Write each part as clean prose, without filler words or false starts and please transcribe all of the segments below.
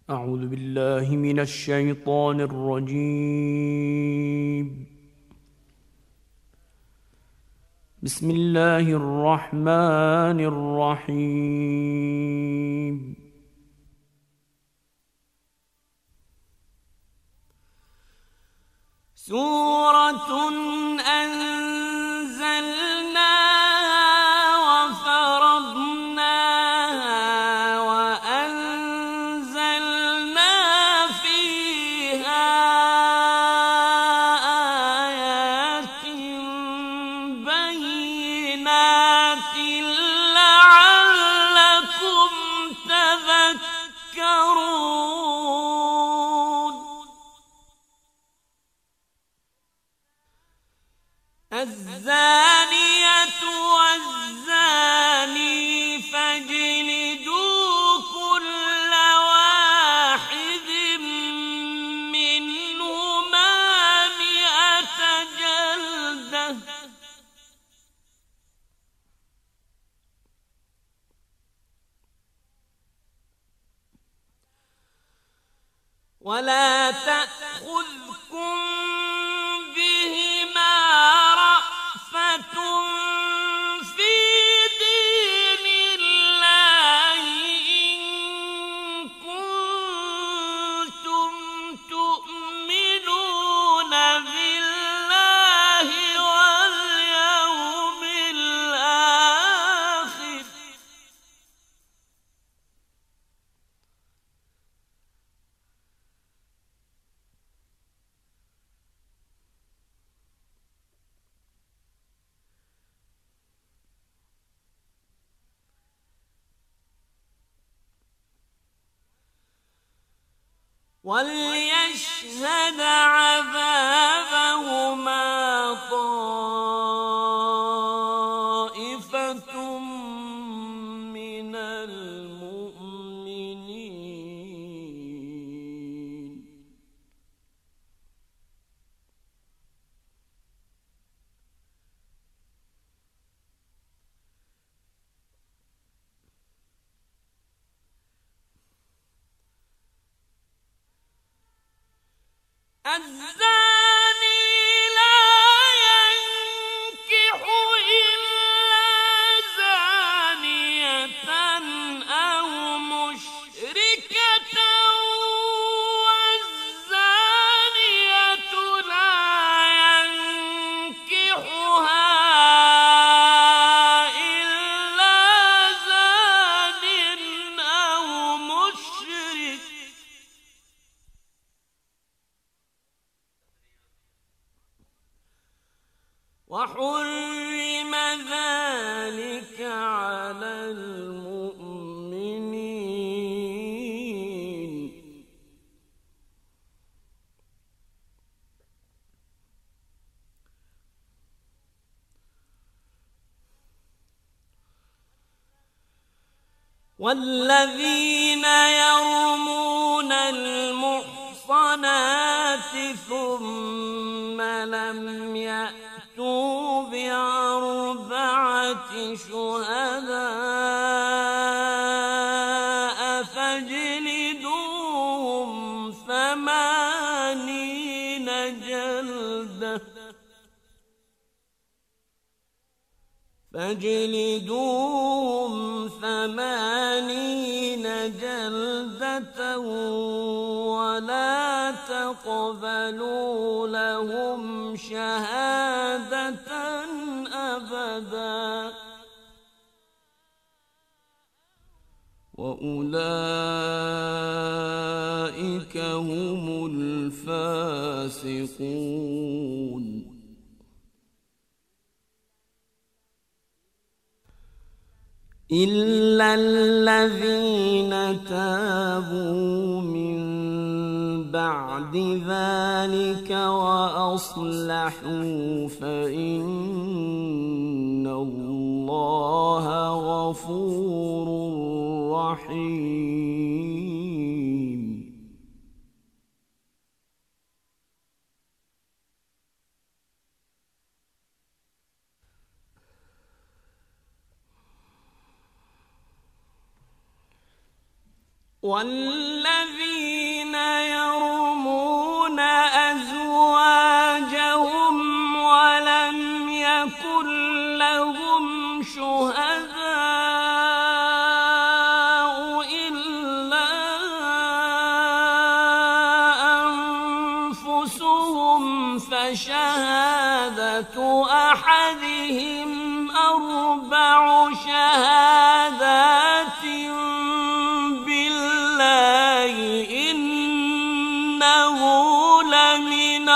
أعوذ بالله من الشيطان الرجيم. بسم الله الرحمن الرحيم. سورة أنزلناها وفرضناها وأنزلنا فيها آيات بينات لعلكم تذكرون. الزانية والزاني فاجلدوا كل واحد منهما 100 جلدة، ولا تأخذكم بهما رأفة في دين الله إن كنتم تؤمنون بالله واليوم الآخر. وليشهد عذابهما طائفة من المؤمنين. الزاني لا ينكح إلا زانية أو مشركة، والزانية لا ينكحها إلا زان أو مشرك، وحرم ذلك على المؤمنين. والذين يرمون المحصنات ثم لم يأتوا ب4 شهداء فاجلدوهم 80 جلدة، ولا تقبلوا لهم شهادة أبدا، وأولئك هم الفاسقون. إلا الذين تابوا من بعد ذلك وأصلحوا فإن الله غفور رحيم. والذين يرمون أزواجهم ولم يكن لهم شهداء إلا أنفسهم فشهادة أحدهم أربع شهادات بالله إنه لمن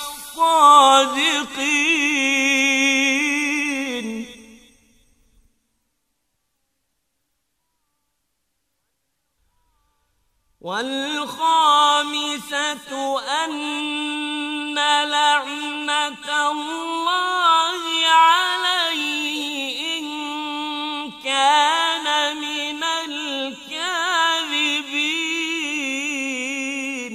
الصادقين. والخامسة أن لعنة الله عليه إن كان من الكاذبين.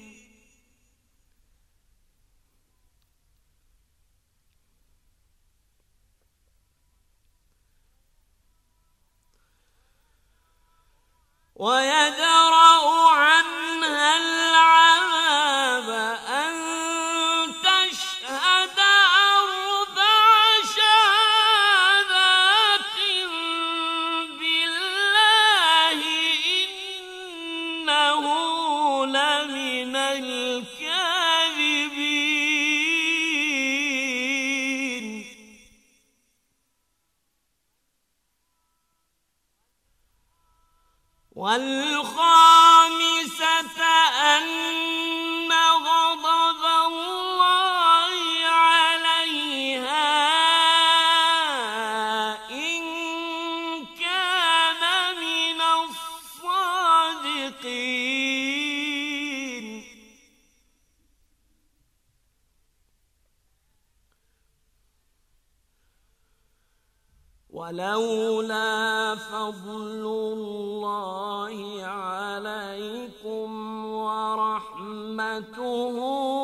ويدرأ عنها العذاب أن تشهد أربع شهادات بالله إنه لمن الكاذبين. والخامسة أن غضب الله عليها إن كان من الصادقين. ولولا فضل الله عليكم ورحمته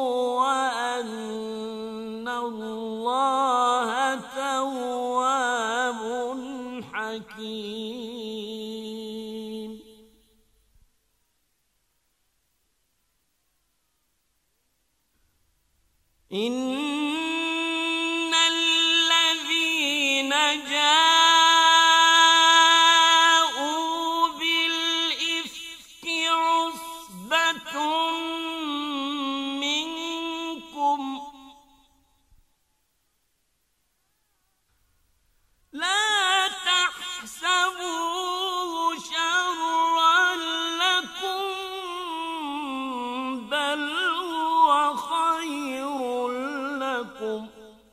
وأن الله تواب حكيم. إن الذين جاءوا بالإفك عصبة منكم لا تحسبوه شرا لكم بل هو خير لكم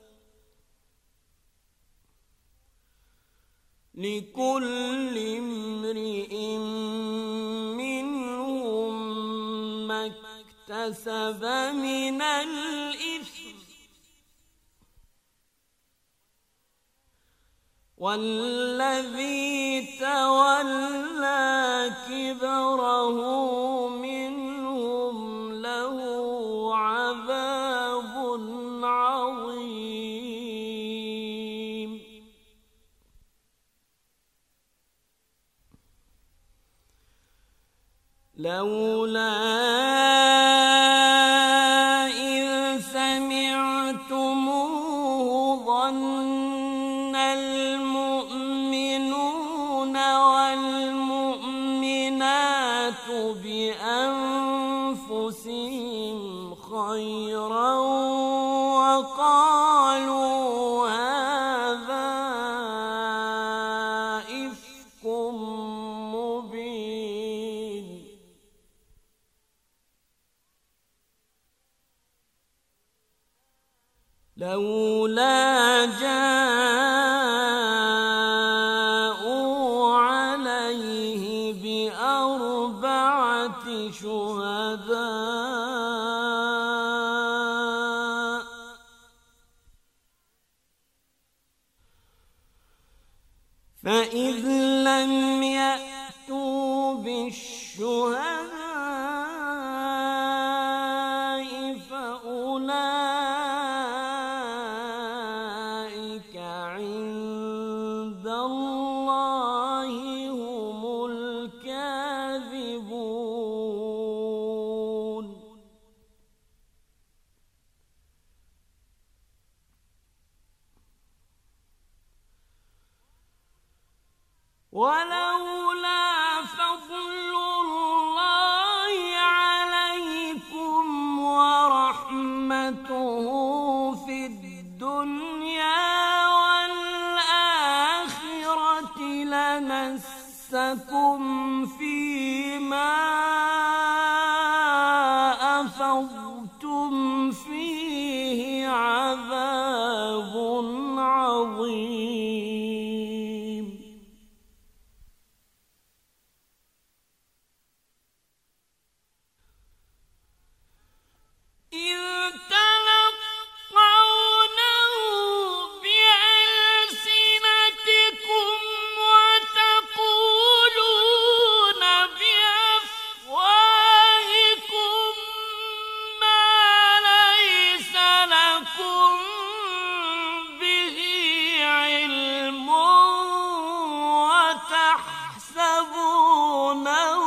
لكل امرئ منهم ما اكتسب من الإثم والذي تولى كبره منهم له عذاب عظيم. لولا إذ سمعتموه ظن المؤمنون والمؤمنات بأنفسهم خيرا وقالوا هذا إفك مبين. لولا جاءوا عليه بأربعة شهداء فإذ لم يأتوا بالشهداء فأولئك عند الله هم الكاذبون. ولولا فضل الله عليكم ورحمته في الدنيا والآخرة لمسكم فيما أفضتم فيه عذاب عظيم. إذ تلقونه بألسنتكم وتقولون بأفواهكم ما ليس لكم به علم وتحسبونه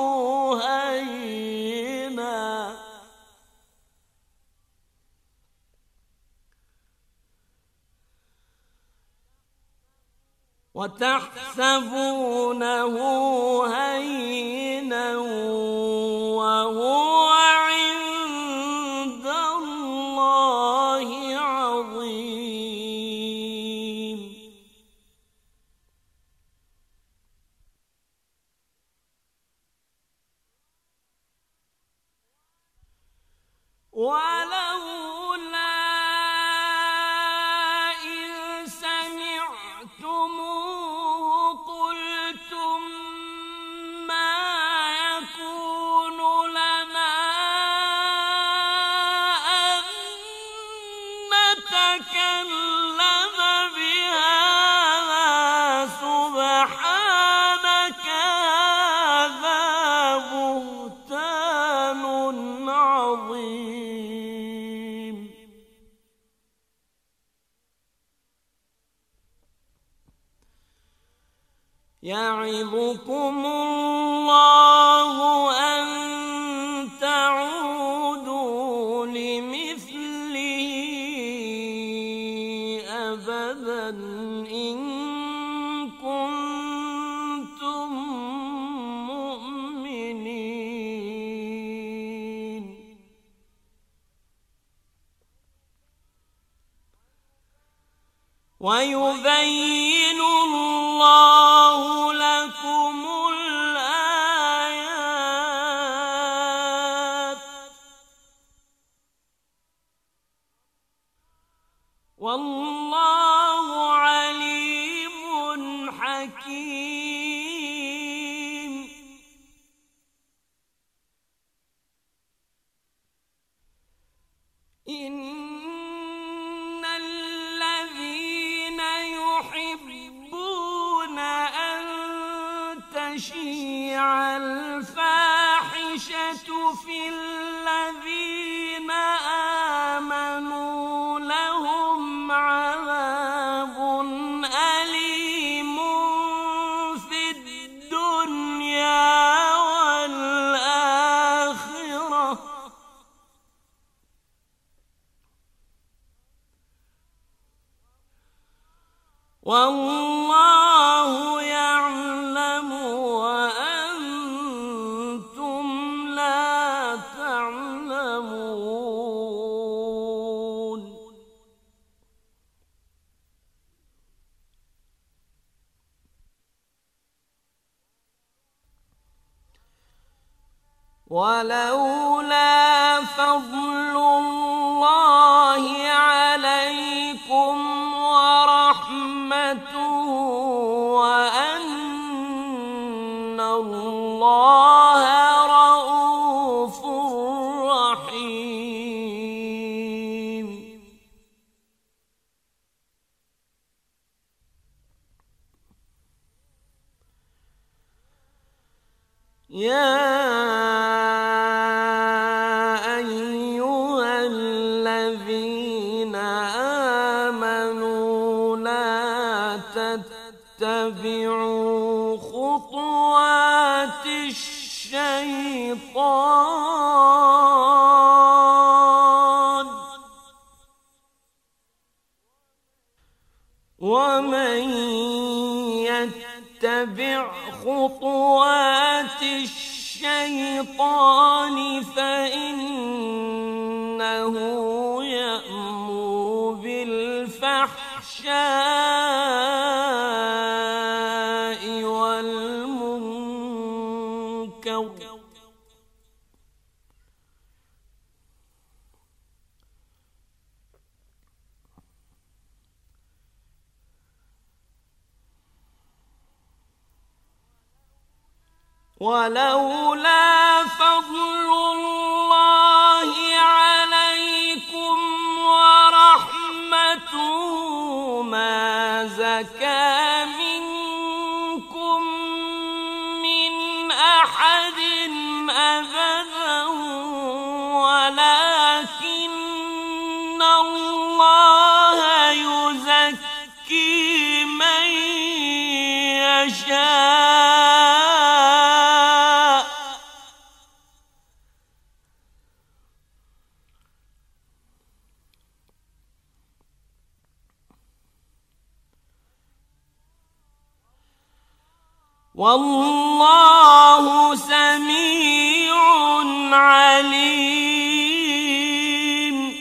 هينا وهو عند الله عظيم. ولولا إذ سمعتموه قلتم ما يكون لنا أن نتكلم بهذا سبحانك هذا بهتان عظيم. يعظكم الله أن تعودوا لمثله أبدا إن كنتم مؤمنين. ويبين الله لكم الآيات والله عليم حكيم. إن الذين يحبون أن تشيع الفاحشة في الذين آمنوا لهم عذاب أليم في الدنيا والآخرة والله يعلم وأنتم لا تعلمون. ولولا فضل الله عليكم ورحمته وأن الله رؤوف رحيم. يا أيها الذين آمنوا لا تتبعوا خطوات الشيطان ومن يتبع يتبع خطوات الشيطان فإنه يأمر بالفحشاء والمنكر ولولا فضل الله عليكم ورحمته ما زكى منكم من أحد أبدا ولكن الله يزكي من يشاء والله سميع عليم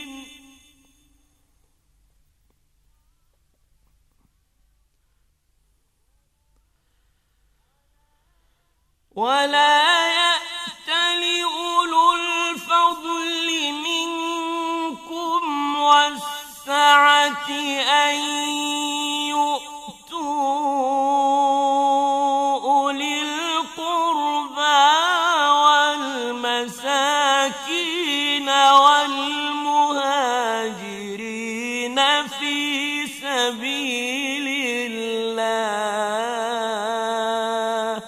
ولا يأتل أولو الفضل منكم والسعة أن والمهاجرين في سبيل الله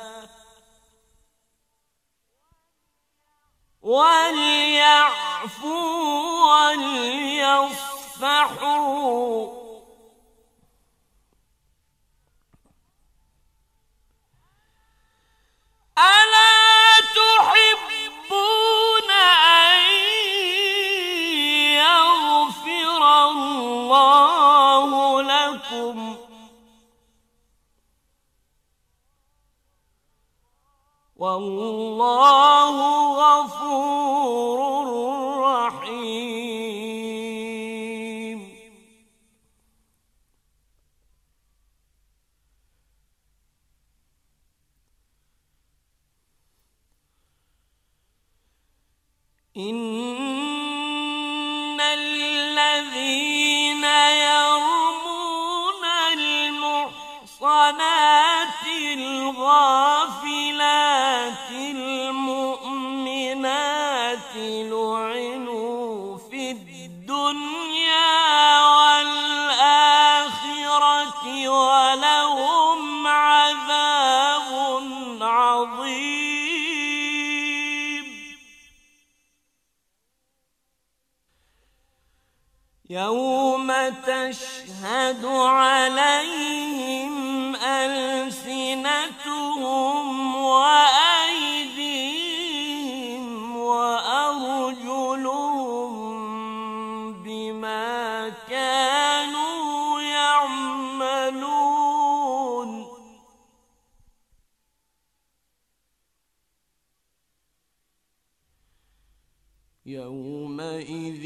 وليعفوا وليصفحوا ألا تحبون أن يغفر الله لكم والله غفور رحيم إن الذين يرمون المحصنات الغافلات المؤمنات لعنوا في الدنيا والآخرة ولهم عذاب عظيم يوم تشهد عليهم ألسنتهم وأيديهم وأرجلهم بما كانوا يعملون يومئذ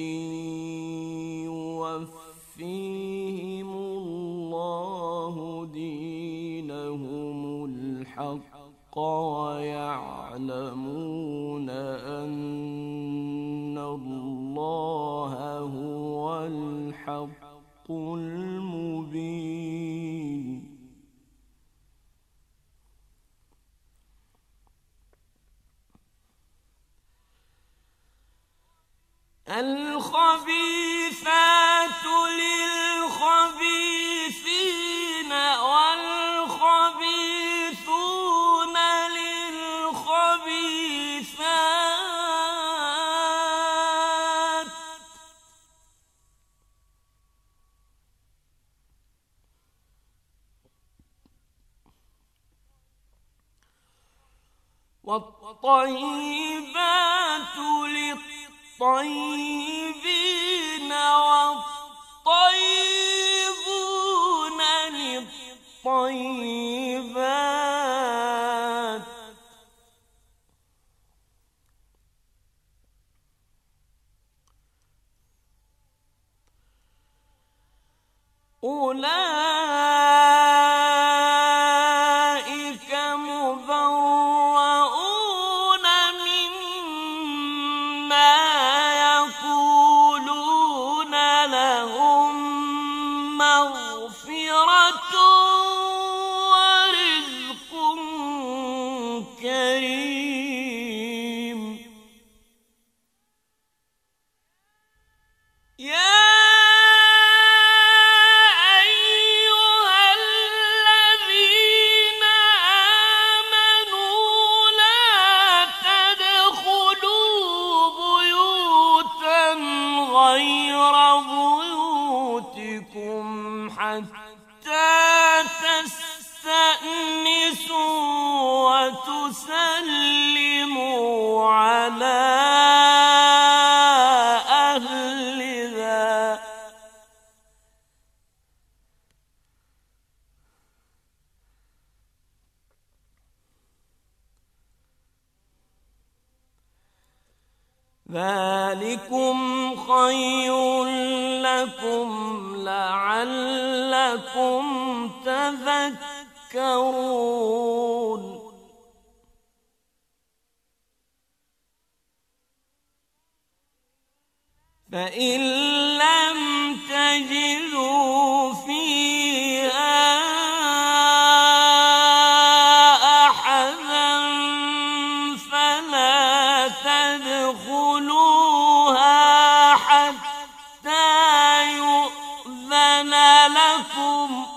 يوفيهم الله دينهم الحق ويعلمون أن الله هو الحق المبين الخبيثات للخبيثين والخبيثون للخبيثات والطيبات للطيبين والطيبون للطيبات أولئك مبرؤون مما يقولون لهم مغفرة ورزق كريم. حتى تستأنسوا وتسلموا على أهلها ذلكم خير لكم لعلكم تذكرون. فإن لم تجدوا فيها أحدا فلا تدخلوها حتى يؤذن لكم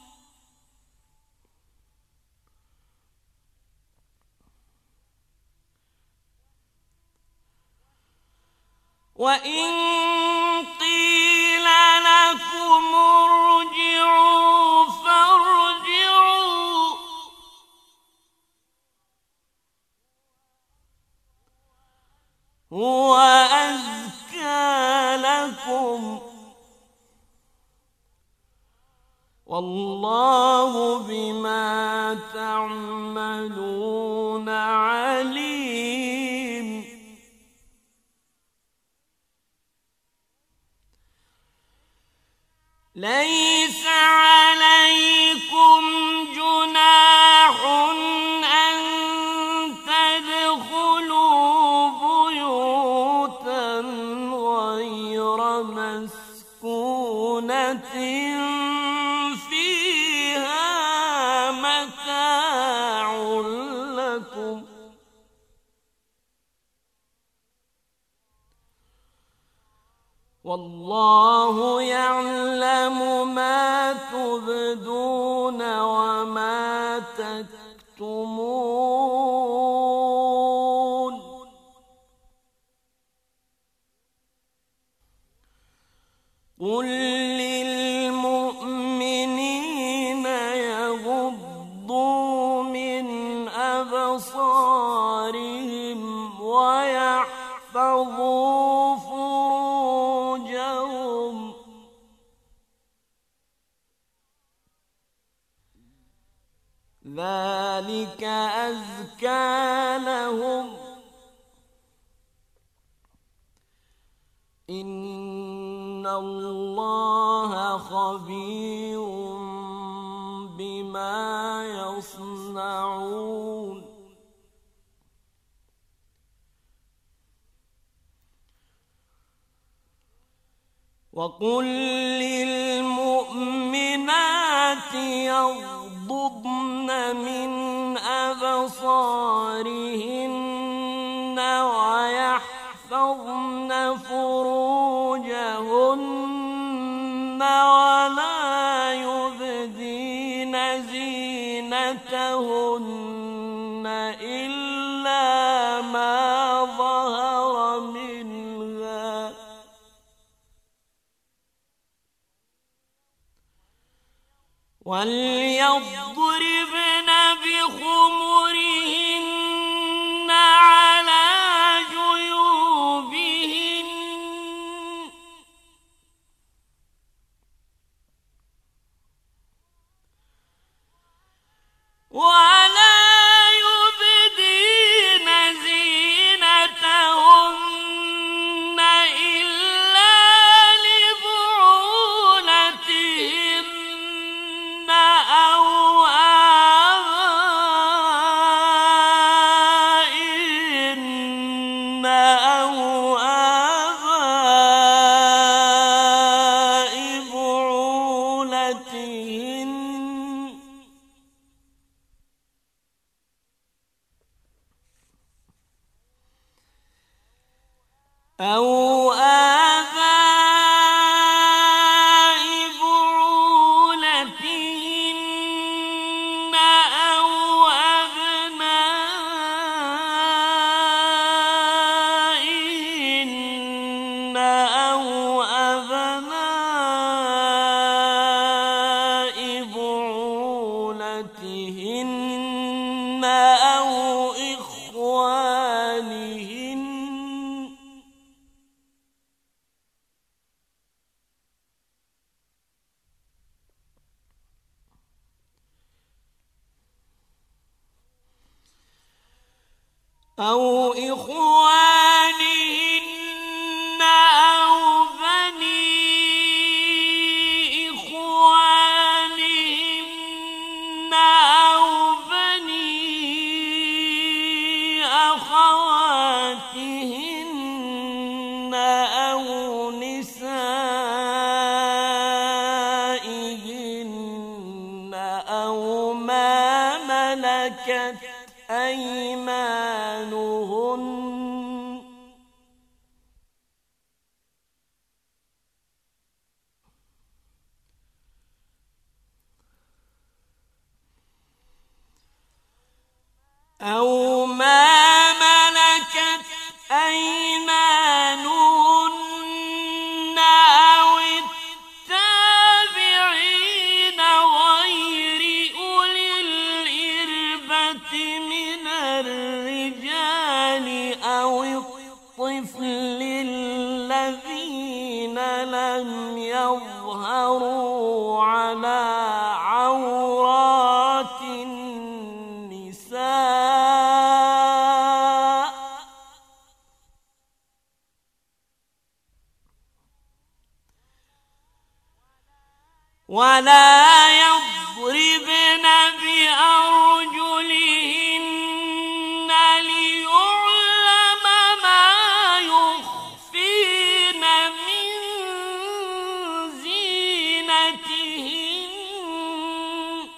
وإن قيل لكم ارجعوا فارجعوا هو أزكى لكم والله بما تعملون عليم. ليس عليكم جناح أن تدخلوا بيوتا غير مسكونة فيها متاع لكم والله يعلم ما تبدون وما تكتمون. قل للمؤمنين يغضوا من أبصارهم ويحفظوا فروجهم ذلك أزكى لهم إن الله خبير بما يصنعون. وقل للمؤمنات يغضضن من أبصارهن ويحفظن فروجهن ولا يبدين زينتهن إلا ما ظهر منها وليضربن بخمرهن على جيوبهن ولا يبدين زينتهن إلا لبعولتهن أو آباء بعولتهن أو آباء بعولتهن أو أبنائهن أو أبناء بعولتهن أو إخوانهن أو إخوانهن أو بني إخوانهن أو بني أخواتهن أو نسائهن أو ما ملكت أيمانهن أو ما ملكت أيمانهن أو التابعين غير أولي الإربة من الرجال أو الطفل الذين لم يظهروا على عورات النساء ولا يضربن بأرجلهن ليعلم ما يخفين من زينتهن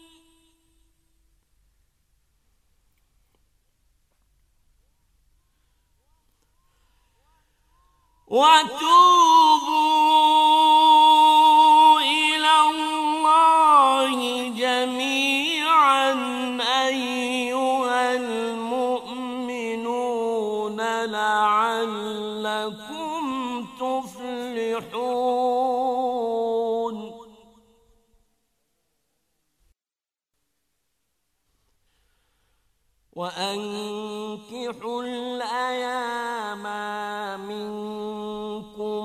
وتوبوا إلى الله جميعا أيها المؤمنون لعلكم تفلحون وأنكحوا الأيام منكم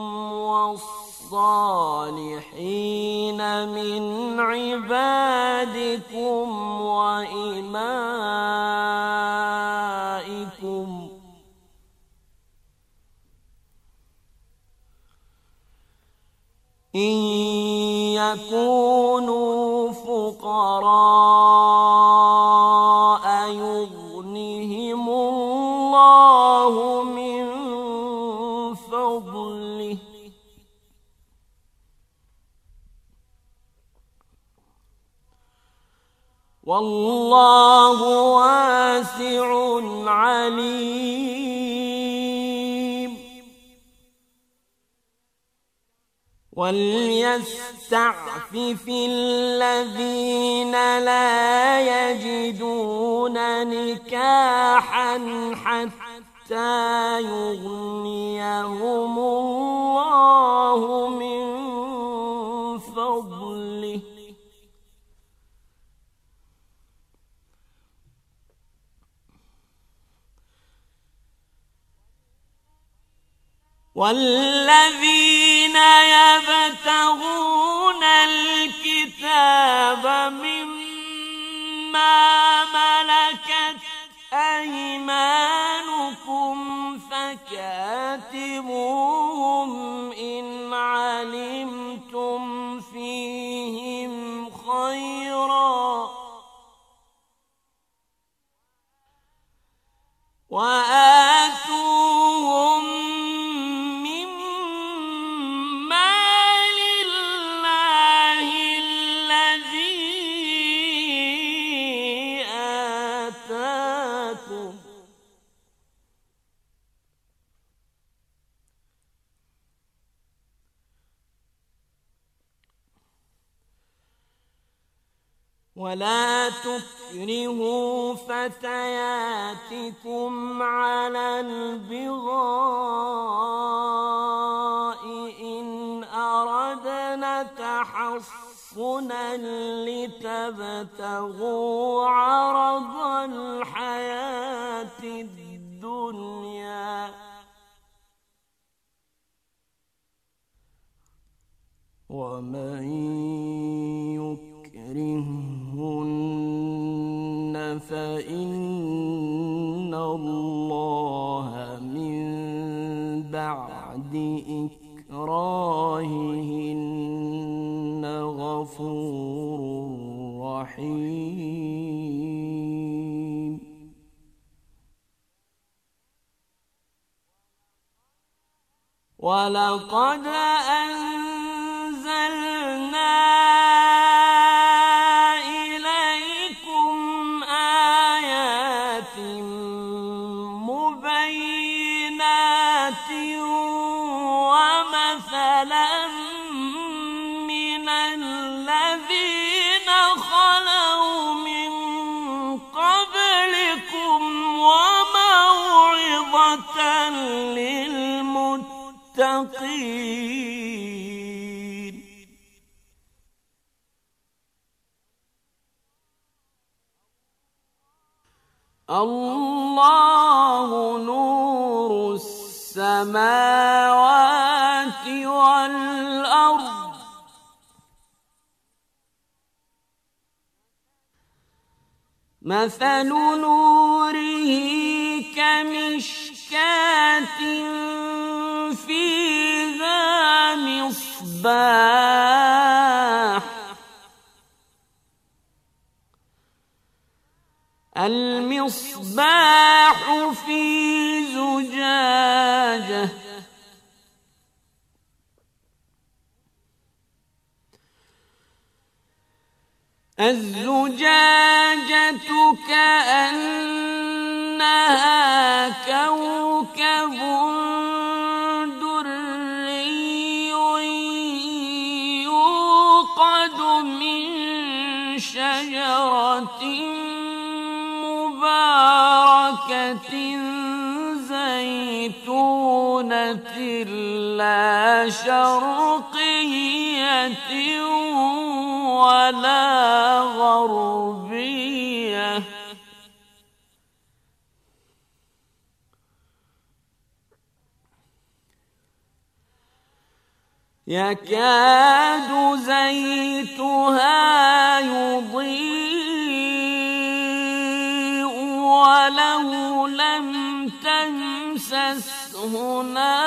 والصالحين من عبادكم وإمائكم إن يكونوا فقراء يغنهم الله من فضله والله واسع عليم وليستعفف الذين لا يجدون نكاحا حتى يغنيهم الله من فضله والذين يبتغون الكتاب مما ملكت أيمانكم فكاتبوهم إن علمتم فيهم خيرا وآتوا ولا تكرهوا فتياتكم على البغاء إن أردنا تحصنا لتبتغوا عرض الحياة الدنيا ومن يكرهن فإن الله من بعد إكراههن غفور رحيم. ولقد أنزلنا إليكم آيات مبينات ومثلا من الذين خلوا من قبلكم وموعظة للمتقين. الله نور السماوات والأرض مثل نوره كمشكاة فيها مصباح المصباح في زجاجة الزجاجة كأنها كوكب دري يوقد من شجرة مباركة زيتونة لا شرقية ولا غربية يكاد زيتها يضيء ولو لم تمسسه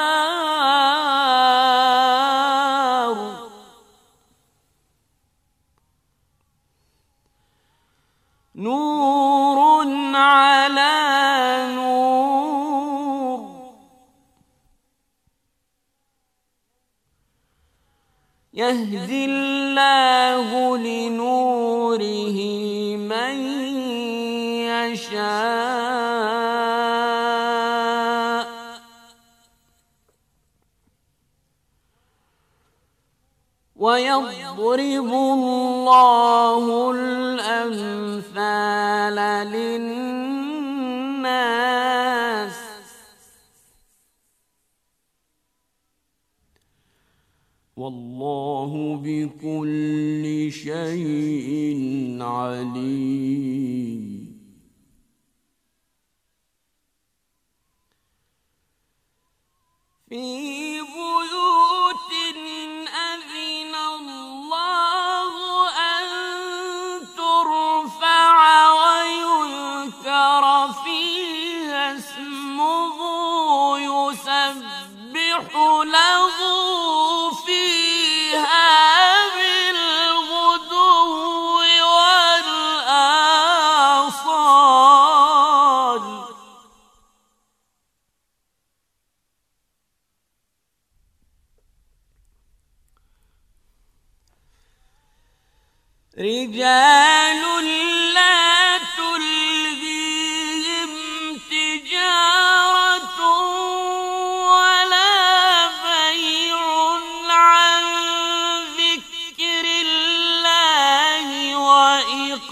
نار نور على نور يهدي الله لنوره من يشاء ويضرب الله الأمثال للناس والله بكل شيء عليم. في بيوت أذن الله أن ترفع ويذكر فيها اسمه يسبح له فيها بالغدو والآصال رجال لا تلهيهم تجارة ولا بيع عن ذكر الله وإقام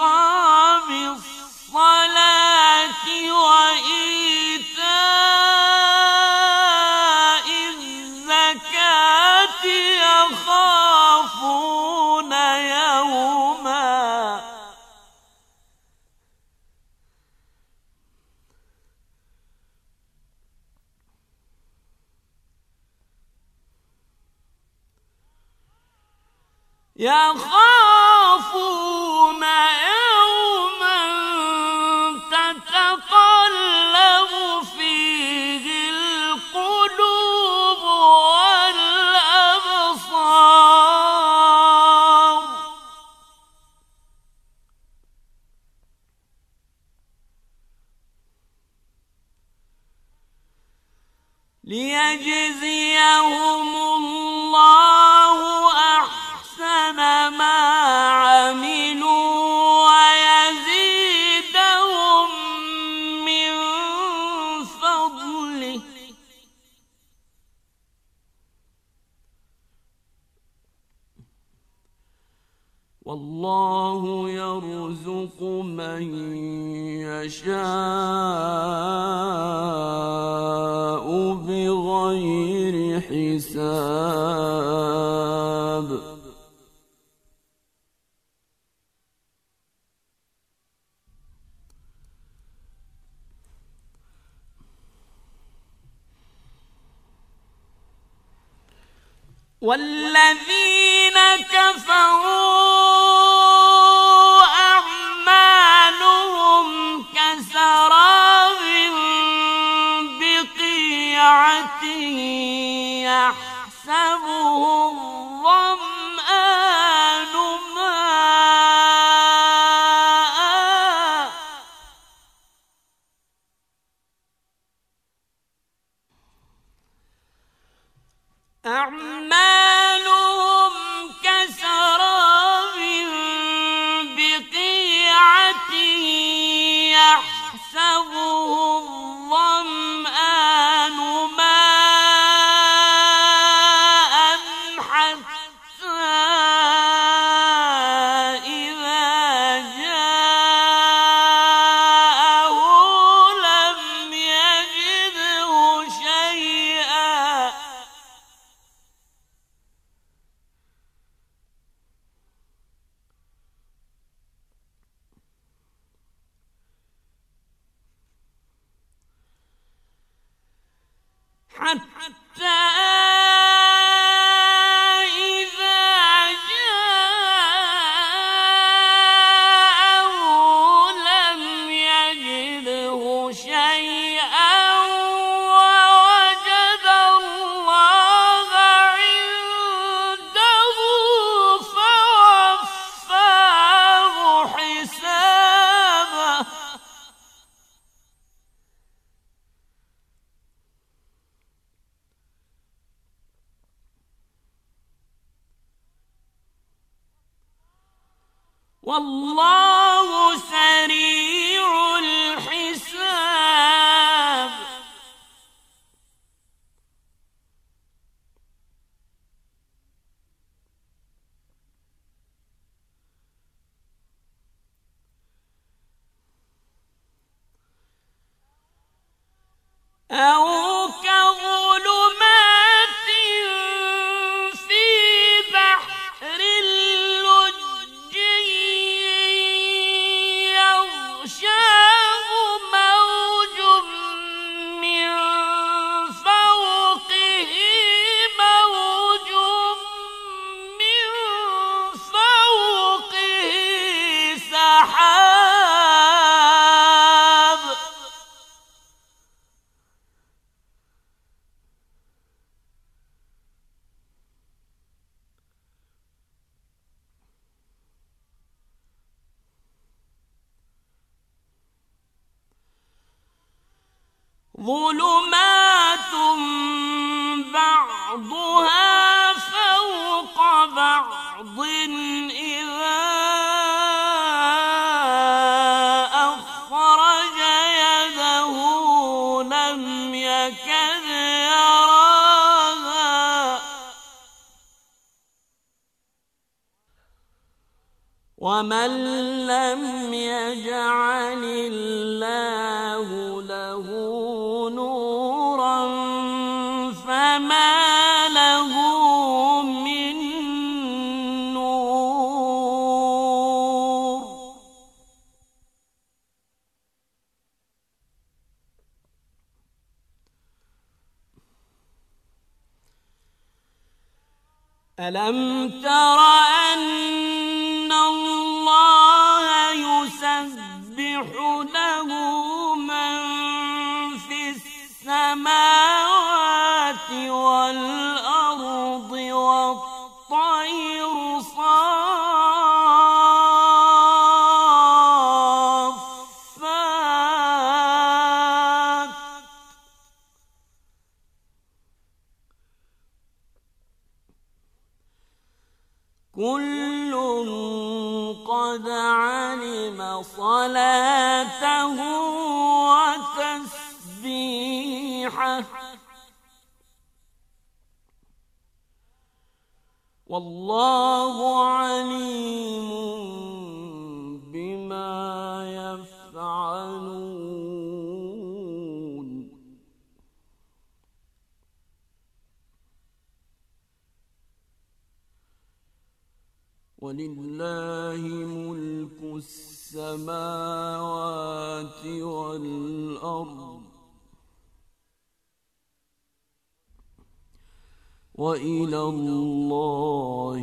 يخافون يوما تتقلب فيه القلوب والأبصار ليجزيهم الله أحسن ما عملوا ويزيدهم من فضله والله يرزق من يشاء بغير حساب والذين كفروا أعمالهم كسراب بقيعة يحسبه الظمآن ماء أعمالهم كسراب بقيعة يحسبه الظمآن ماء حتى إذا جاءه لم يجده شيئا حتى إذا جاءه لم يجده شيئا ووجد الله عنده فوفاه حسابه والله سريع الحساب أو كظلمات في بحر اللج يغشاه موج من فوقه موج من فوقه سحاب ظلمات بعضها فوق بعض إذا أخرج يده لم يكد يراها ومن لم يجعل الله له نورا فما له من نور ألم تر أن الله يسبح له من في السماوات والأرض والطير صافات كل قد علم صلاته وتسبيحه والله عليم بما يفعلون ولله ملك السماوات والأرض وإلى الله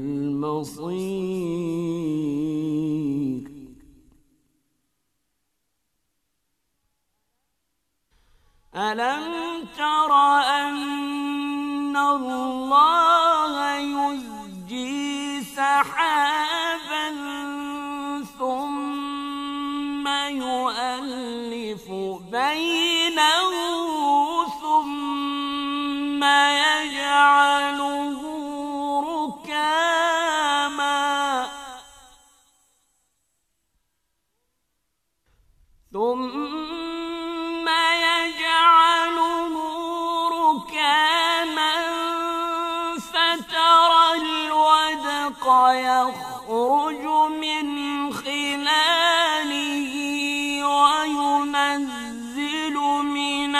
المصير ألم تر أن الله يزجي سحابا ثم يؤلف بينه ثم يجعله ركاما فترى الودق يخرج من خلاله وينزل من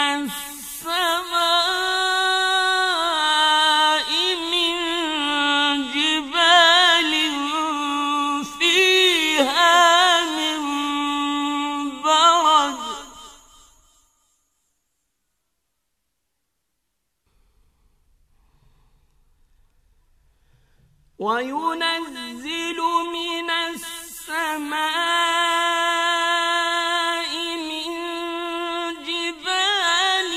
السماء من جبال فيها من برد وينزل من السماء من جبال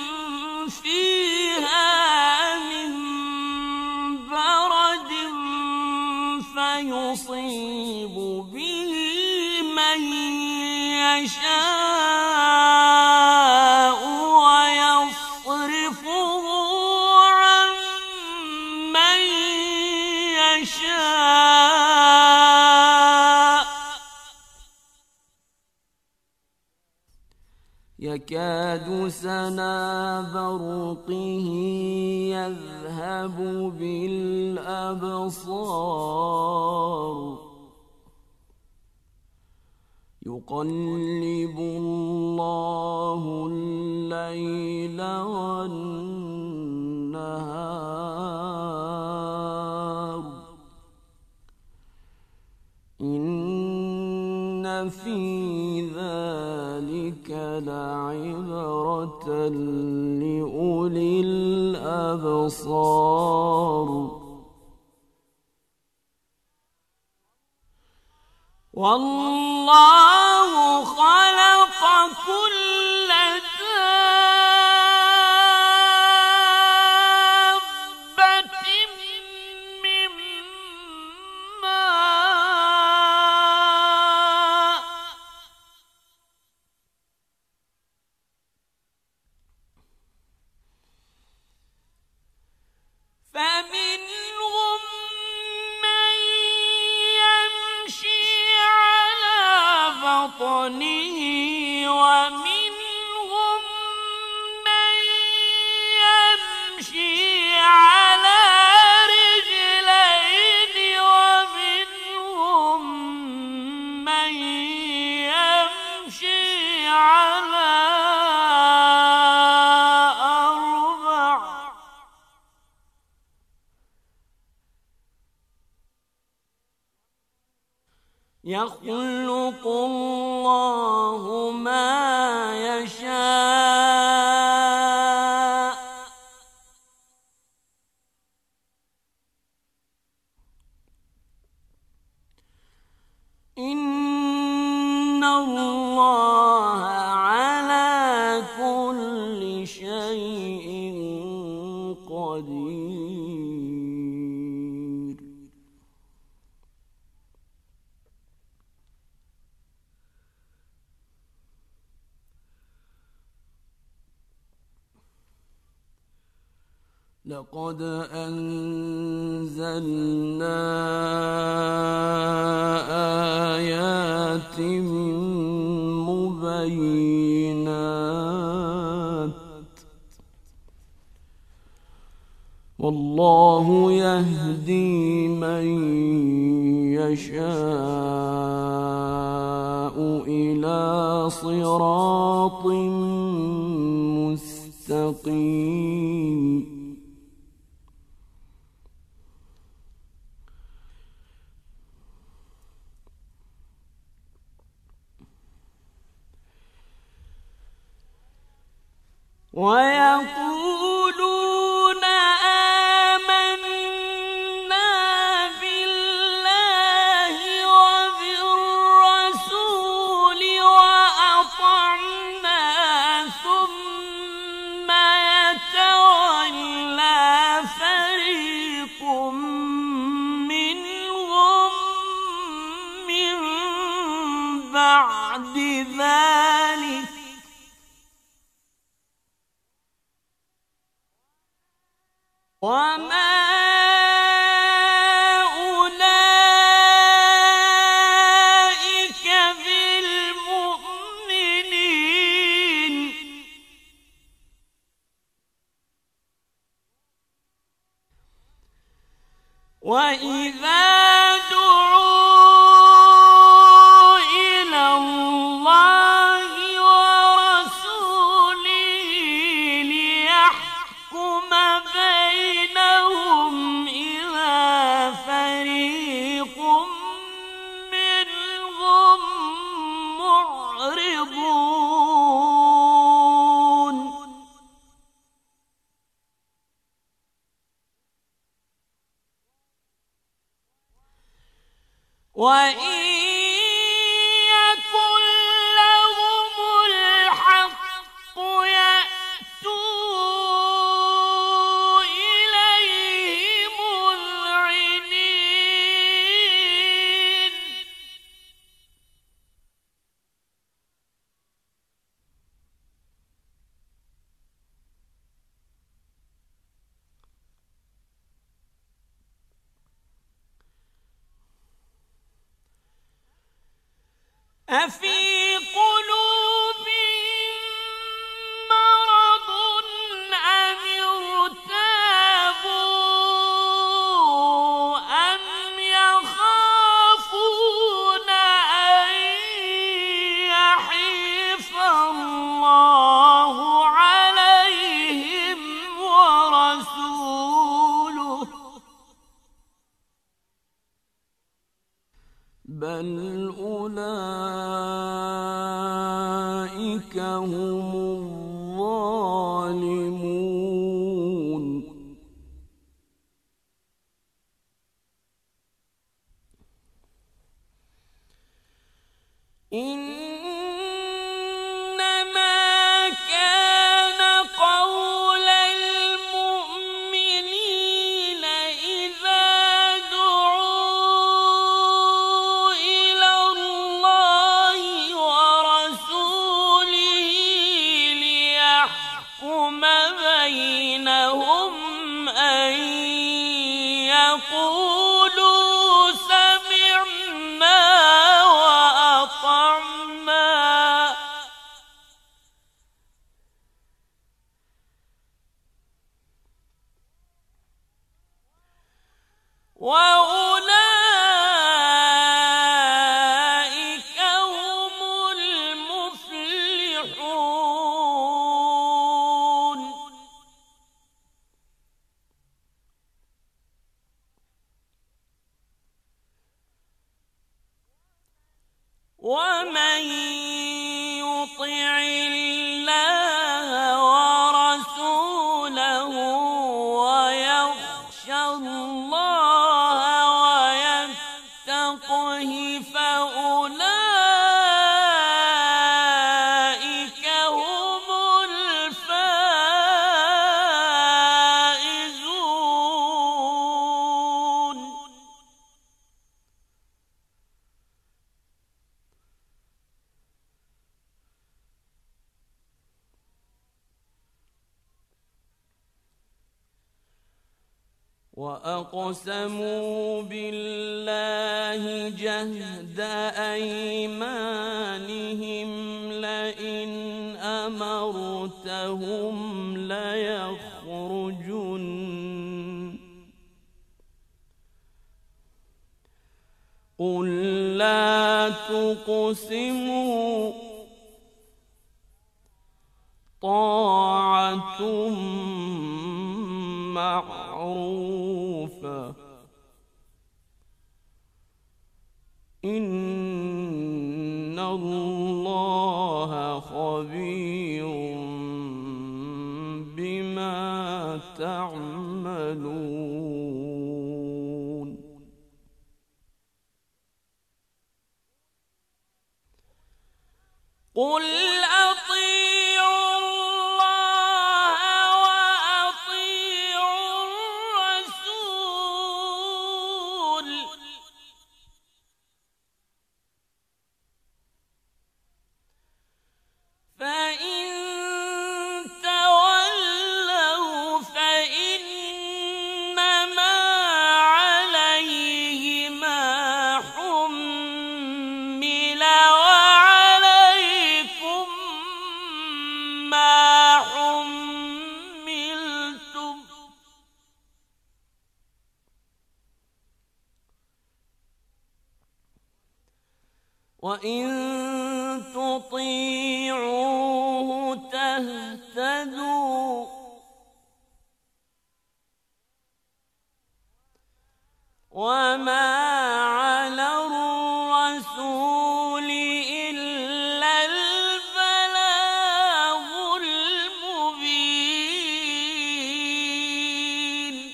فيها من برد فيصيب به من يشاء ويصرفه عن من يشاء يكاد سنا برقه يذهب بالأبصار يقلب الله الليل والنهار إن في ذلك لعبرة لأولي الأبصار والله خلق كل دابة من ماء فمنهم من يمشي على بطنه ومنهم من يمشي على رجلين ومنهم من يمشي على أربع يخلق الله ما يشاء لقد أنزلنا آيات مبينات والله يهدي من يشاء إلى صراط مستقيم. ويقولون آمنا بالله وبالرسول وأطعنا ثم يتولى فريق منهم من بعد ذلك وما أولئك بالمؤمنين. وإذا دعوا إلى الله ورسوله ليحكم بينهم إذا فريق منهم معرضون. وإن يكن لهم الحق يأتوا إليه مذعنين. أفي قلوبهم مرض أم ارتابوا أم يخافون أن يحيف الله عليهم ورسوله بل أولئك هم الظالمون. إنما كان قول المؤمنين إذا دعوا إلى الله ورسوله ليحكم بينهم أن يقولوا سمعنا وأطعنا وأولئك هم المفلحون. ومن يطع الله ورسوله ويخشى الله ويتقه فأولئك هم الفائزون. وأقسموا بالله جهد أيمانهم لئن أمرتهم ليخرجن قل لا تقسموا طاعة معروفة إن الله خبير بما تعملون قل أطيعوا الله وأطيعوا الرسول فإن تولوا فإنما عليه ما حمل وعليكم ما حملتم وإن تطيعوه تهتدوا وما على الرسول إلا البلاغ المبين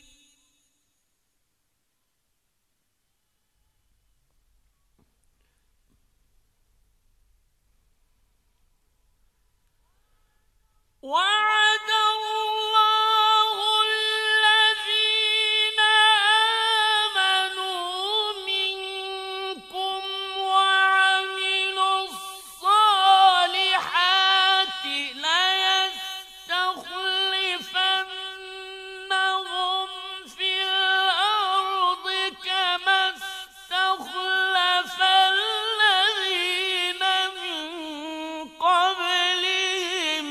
وعد الله الذين آمنوا منكم وعملوا الصالحات ليستخلفنهم في الأرض كما استخلف الذين من قبلهم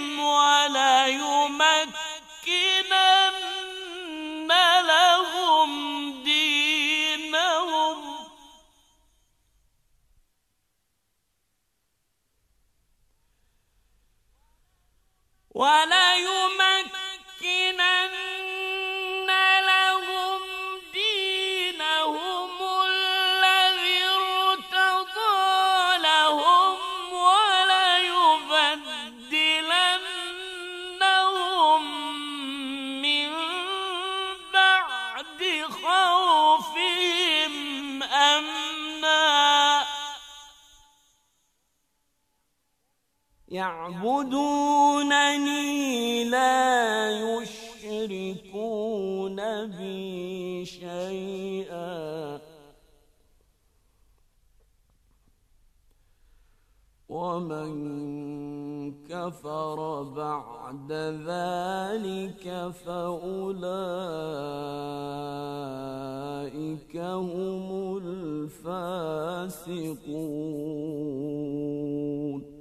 وليمكنن لهم دينهم الذي ارتضى لهم وليبدلنهم من بعد خوفهم أمنا يعبدونني لا يشركون بي شيئا ومن كفر بعد ذلك فأولئك هم الفاسقون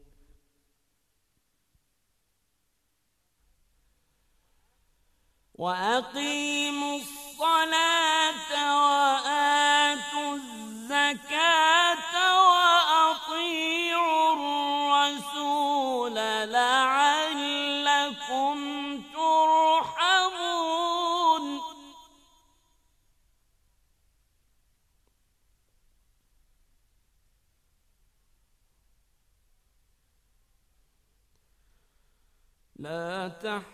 وأقيموا الصلاة وآتوا الزكاة وأطيعوا الرسول لعلكم ترحمون لا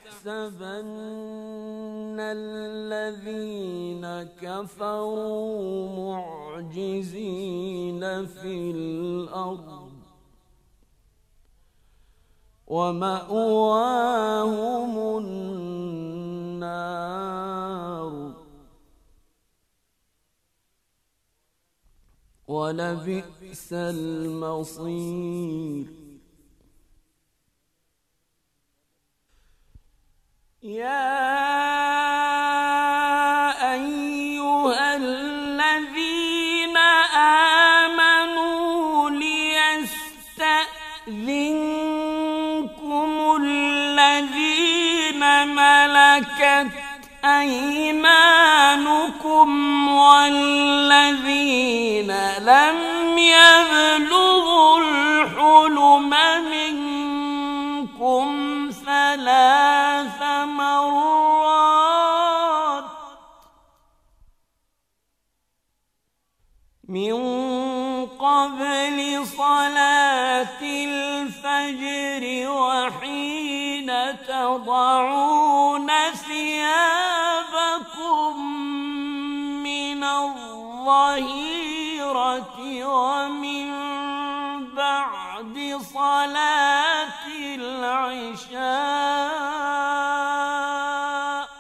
تحسبن الذين كفروا معجزين في الأرض ومأواهم النار ولبئس المصير يا ملكت أيمانكم والذين لم يبلغوا الحلم منكم 3 مرات من قبل صلاة الفجر وحين تضعون ثيابكم من الظهيرة ومن بعد صلاة العشاء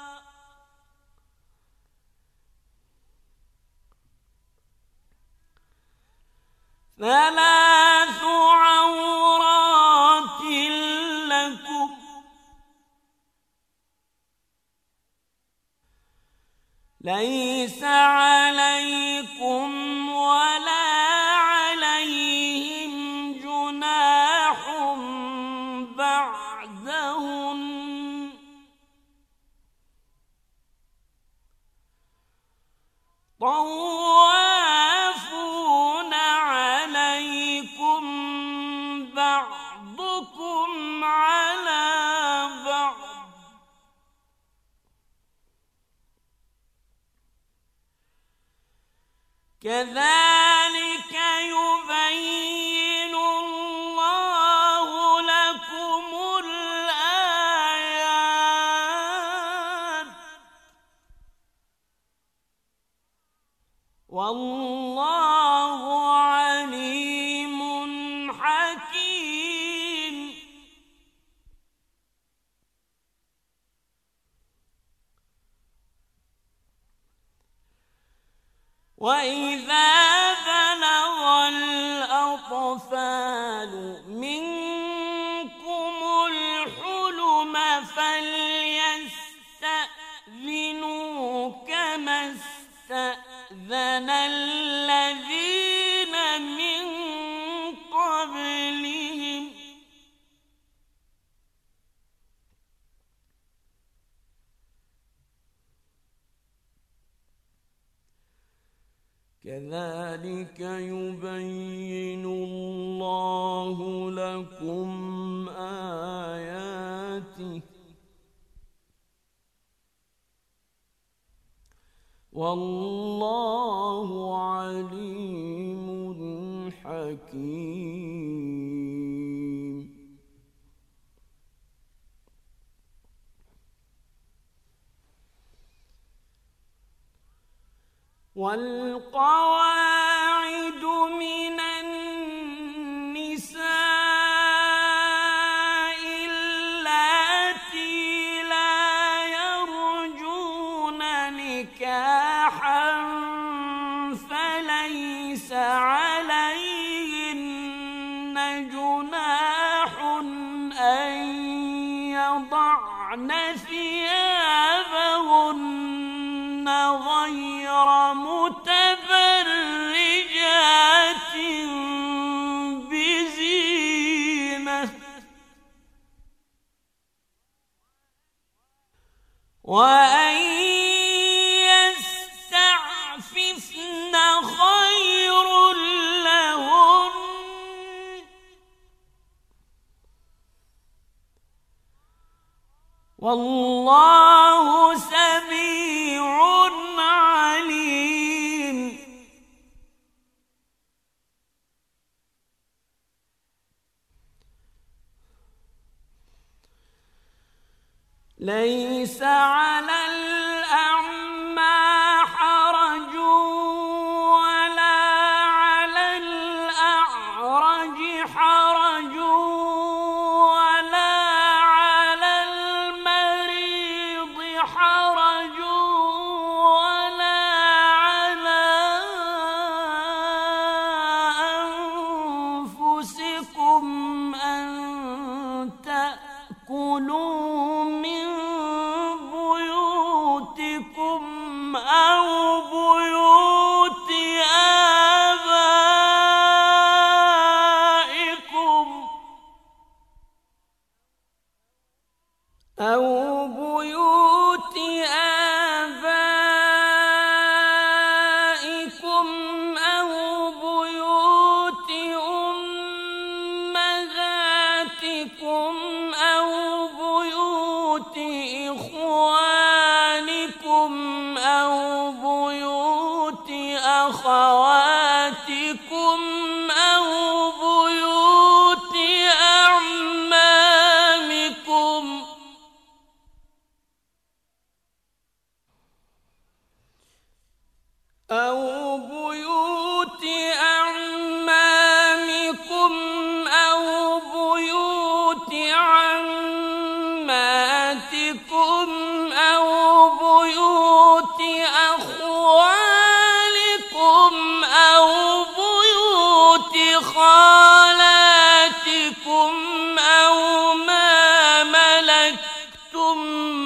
ثلاث عورات لكم ليس عليكم ولا عليهم جناح بعدهن طوافون عليكم بعضكم على بعض كذلك يبين الله لكم الآيات والله عليم حكيم. وإذا بلغ الأطفال منكم الحلم فليستأذنوا كما استأذن الذين من قبلهم كذلك يبين الله لكم آياته والله عليم حكيم. والقواعد من النساء اللاتي لا يرجون نكاحا فليس عليهن جناح أن يضعن ثيابهن غير متبرجات بزينة وأن يستعففن خير لهن والله سميع عليم. ليس على الأعمى حرج ولا على الأعرج حرج ولا على المريض حرج ولا على أنفسكم أن تأكلوا من بيوتكم أو بيوت آبائكم أو بيوت أعمامكم أو بيوت عماتكم أو بيوت أخوالكم أو بيوت خالاتكم أو ما ملكتم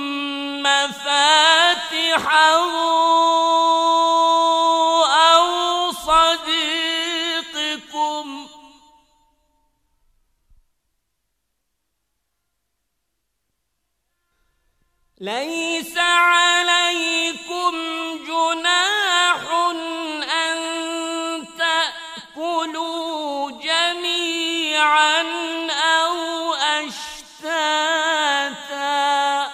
مفاتحه أو صديقكم ليس عليكم جناح أن تأكلوا جميعا أو أشتاتا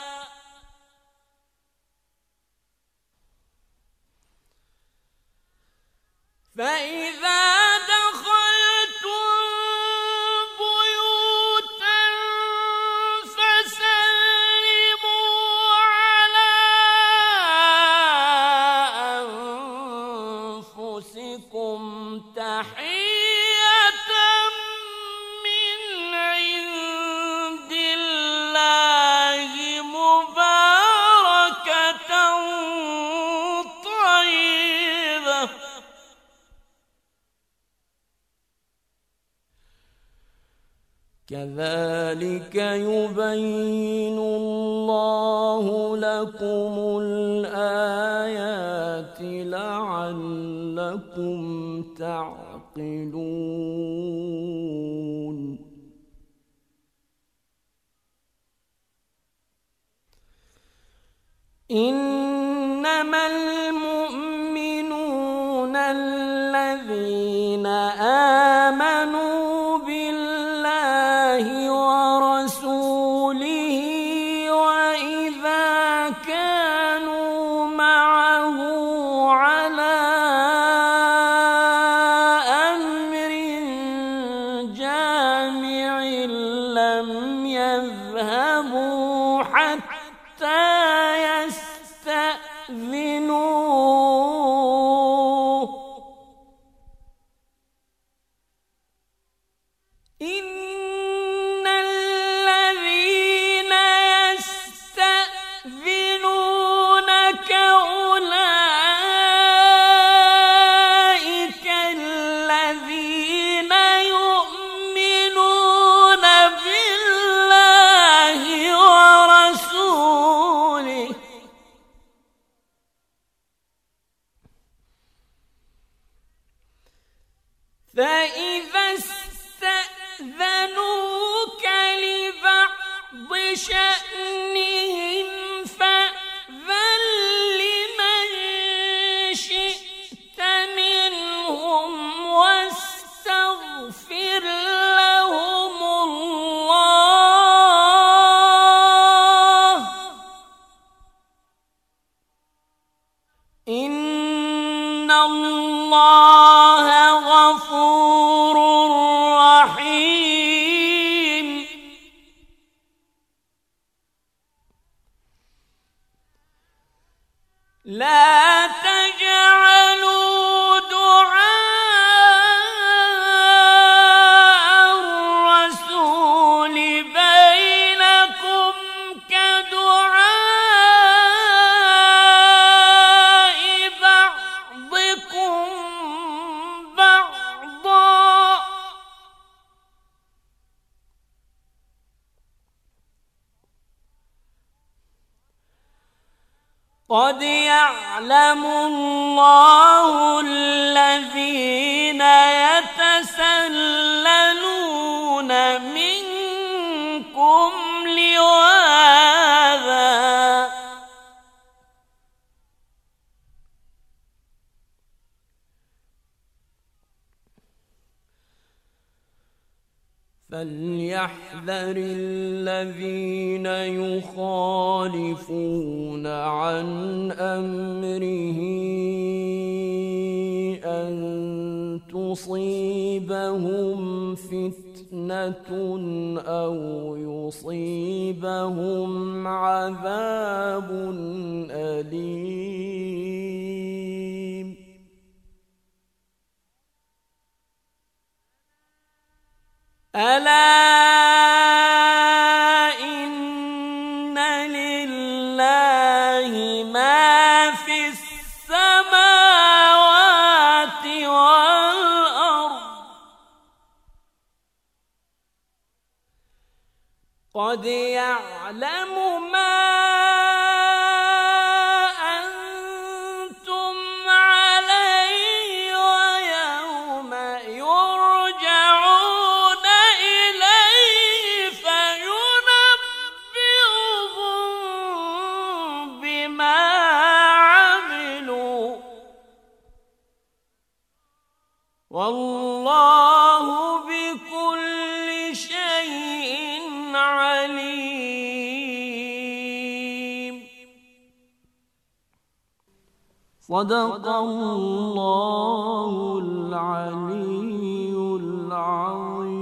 فإذا دخلتم بيوتا فسلموا على أنفسكم تحية من عند الله مباركة طيبة كذلك يبين الله لكم الآيات لعلكم تعقلون إنما المؤمنون الذين آمنوا بالله ورسوله وإذا كانوا معه على أمر جامع لم يذهبوا حتى يستأذنوه إن الذين يستأذنونك أولئك الذين يؤمنون بالله ورسوله فإذا استأذنوك لبعض شأنهم فأذن لمن شئت منهم واستغفر لهم الله إن الله غفور رحيم لا تجعلوا دعاء الرسول بينكم كدعاء بعضكم بعضا قد يعلم الله الذين يتسللون منكم لواذا فليحذر الذين يخالفون عن أمره أن تصيبهم فتنة أو يصيبهم عذاب أليم ألا إن لله ما في السماوات والأرض قد يعلم ما والله بكل شيء عليم. صدق الله العلي العظيم.